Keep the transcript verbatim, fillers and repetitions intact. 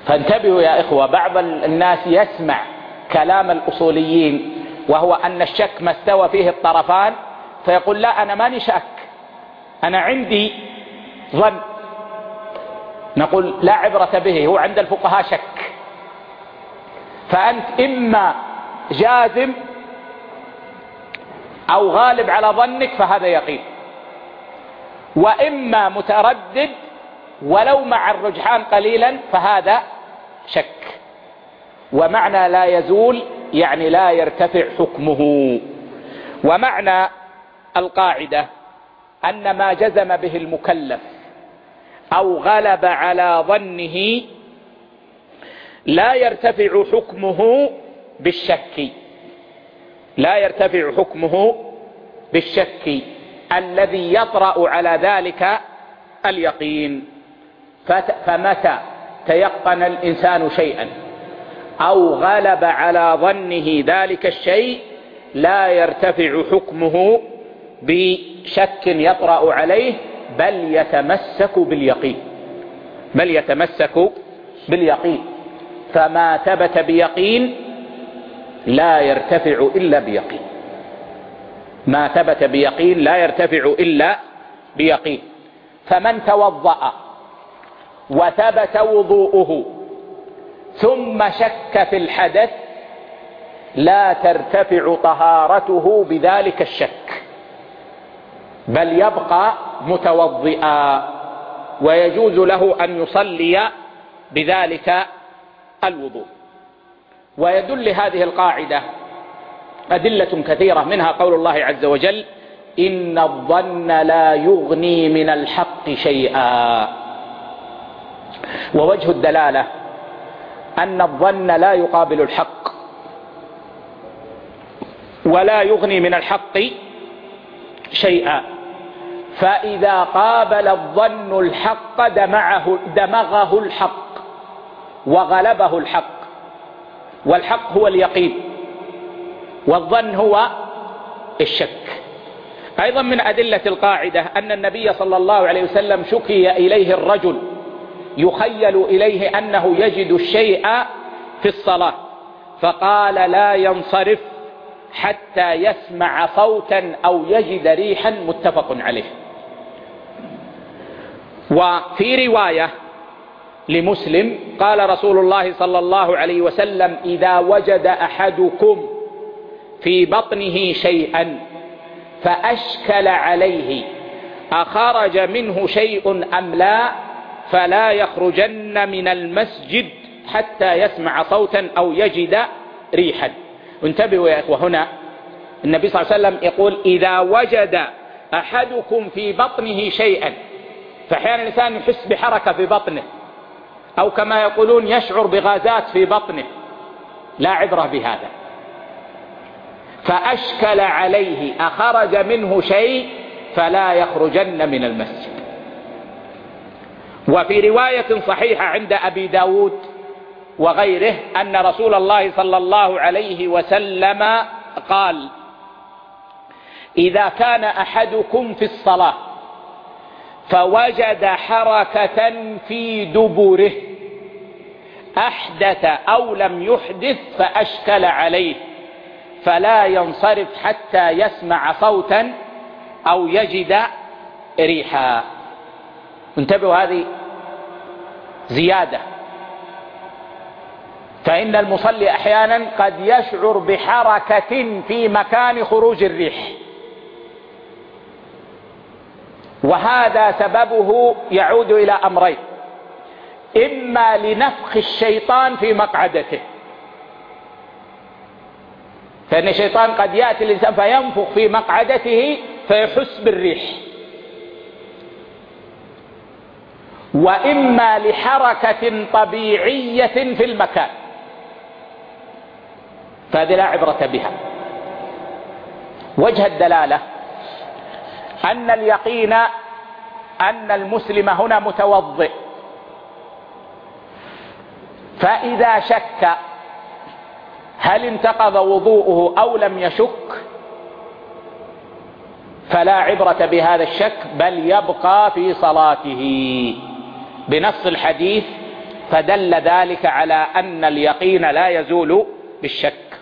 فانتبهوا يا إخوة، بعض الناس يسمع كلام الأصوليين وهو أن الشك ما استوى فيه الطرفان، فيقول لا أنا ماني شك، أنا عندي ظن. نقول لا عبرة به، هو عند الفقهاء شك، فأنت إما جازم أو غالب على ظنك فهذا يقين، وإما متردد ولو مع الرجحان قليلا فهذا شك. ومعنى لا يزول يعني لا يرتفع حكمه. ومعنى القاعدة أن ما جزم به المكلف أو غلب على ظنه لا يرتفع حكمه بالشك، لا يرتفع حكمه بالشك الذي يطرأ على ذلك اليقين. فمتى تيقن الإنسان شيئا أو غلب على ظنه ذلك الشيء لا يرتفع حكمه بشك يطرأ عليه، بل يتمسك باليقين، بل يتمسك باليقين. فما ثبت بيقين لا يرتفع إلا بيقين، ما ثبت بيقين لا يرتفع إلا بيقين. فمن توضأ وثبت وضوءه ثم شك في الحدث لا ترتفع طهارته بذلك الشك، بل يبقى متوضئا ويجوز له أن يصلي بذلك الوضوء. ويدل هذه القاعدة أدلة كثيرة، منها قول الله عز وجل إن الظن لا يغني من الحق شيئا. ووجه الدلالة أن الظن لا يقابل الحق ولا يغني من الحق شيئا، فإذا قابل الظن الحق دمعه دمغه الحق وغلبه الحق، والحق هو اليقين والظن هو الشك. أيضا من أدلة القاعدة أن النبي صلى الله عليه وسلم شكي إليه الرجل يخيل إليه أنه يجد الشيء في الصلاة، فقال لا ينصرف حتى يسمع صوتا أو يجد ريحا، متفق عليه. وفي رواية لمسلم قال رسول الله صلى الله عليه وسلم إذا وجد أحدكم في بطنه شيئا فأشكل عليه أخرج منه شيء أم لا فلا يخرجن من المسجد حتى يسمع صوتا أو يجد ريحا. انتبهوا يا إخوة، هنا النبي صلى الله عليه وسلم يقول إذا وجد أحدكم في بطنه شيئا، فأحيانا الإنسان يحس بحركة في بطنه أو كما يقولون يشعر بغازات في بطنه، لا عبرة بهذا. فأشكل عليه أخرج منه شيء فلا يخرجن من المسجد. وفي رواية صحيحة عند أبي داود وغيره أن رسول الله صلى الله عليه وسلم قال إذا كان أحدكم في الصلاة فوجد حركة في دبره أحدث أو لم يحدث فأشكل عليه فلا ينصرف حتى يسمع صوتا أو يجد ريحا. انتبهوا، هذه زيادة، فإن المصلي أحيانا قد يشعر بحركة في مكان خروج الريح، وهذا سببه يعود إلى أمرين: إما لنفخ الشيطان في مقعدته، فإن الشيطان قد يأتي الإنسان فينفخ في مقعدته فيحس بالريح، وإما لحركة طبيعية في المكان، فهذه لا عبرة بها. وجه الدلالة أن اليقين أن المسلم هنا متوضئ، فإذا شك هل انتقض وضوءه أو لم يشك فلا عبرة بهذا الشك، بل يبقى في صلاته بنص الحديث فدل ذلك على أن اليقين لا يزول بالشك.